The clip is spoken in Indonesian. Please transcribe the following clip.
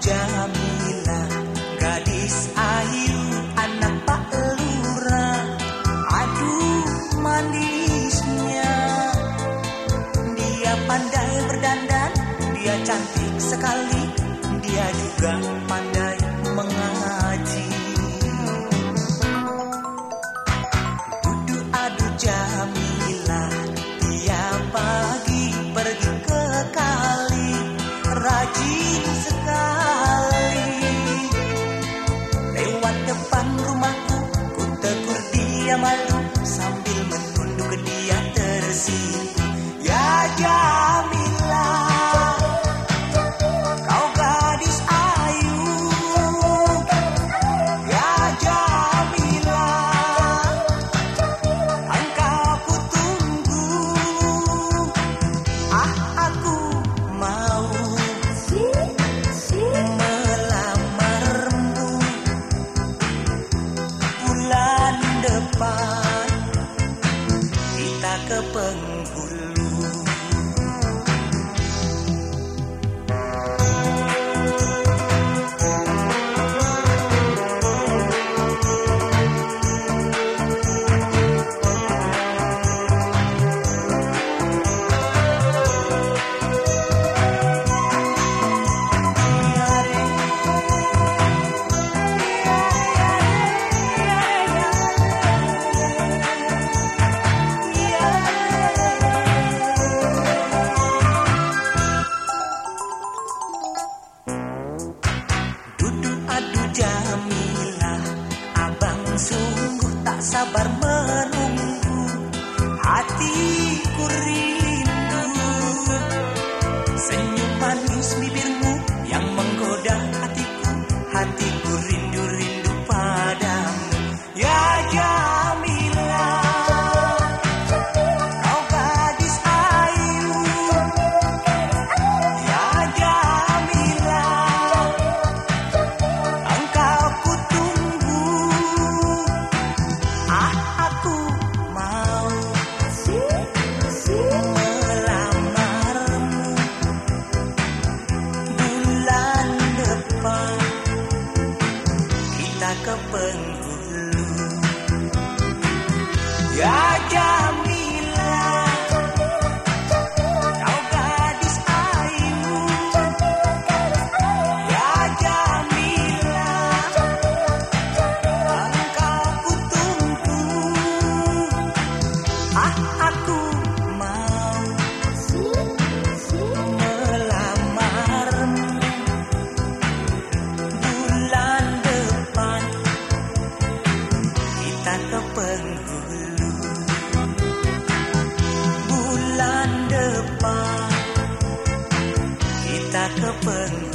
Jamila, gadis ayu, anak Pak Lurah. Aduh manisnya, dia pandai berdandan, dia cantik sekali, dia juga pandai mengaji. Duduk adu Jamila, tiap pagi pergi ke kali, rajin sekali. Lewat depan rumahku, ku tegur dia malu, sambil menunduk dia tersipu. Ya Jamila, kau gadis ayu. Ya Jamila, engkau ku tunggu. Aku mau melamarmu bulan depan, kita ke Bengkulu. Jamila, abang sungguh tak sabar menunggu, hatiku rindu. Senyum manis bibirmu yang menggoda hatiku, hatiku rindu-rindu padamu. Ya Jamila, kau gadis ayu. Ya Jamila, engkau ku tunggu. Aku mau melamarmu bulan depan, kita ke Bengkulu. Ya Jamila, kau gadis ayu. Ya Jamila, engkau ku tunggu. Aku mau melamarmu bulan depan, kita ke Bengkulu. Bulan depan, kita ke Bengkulu.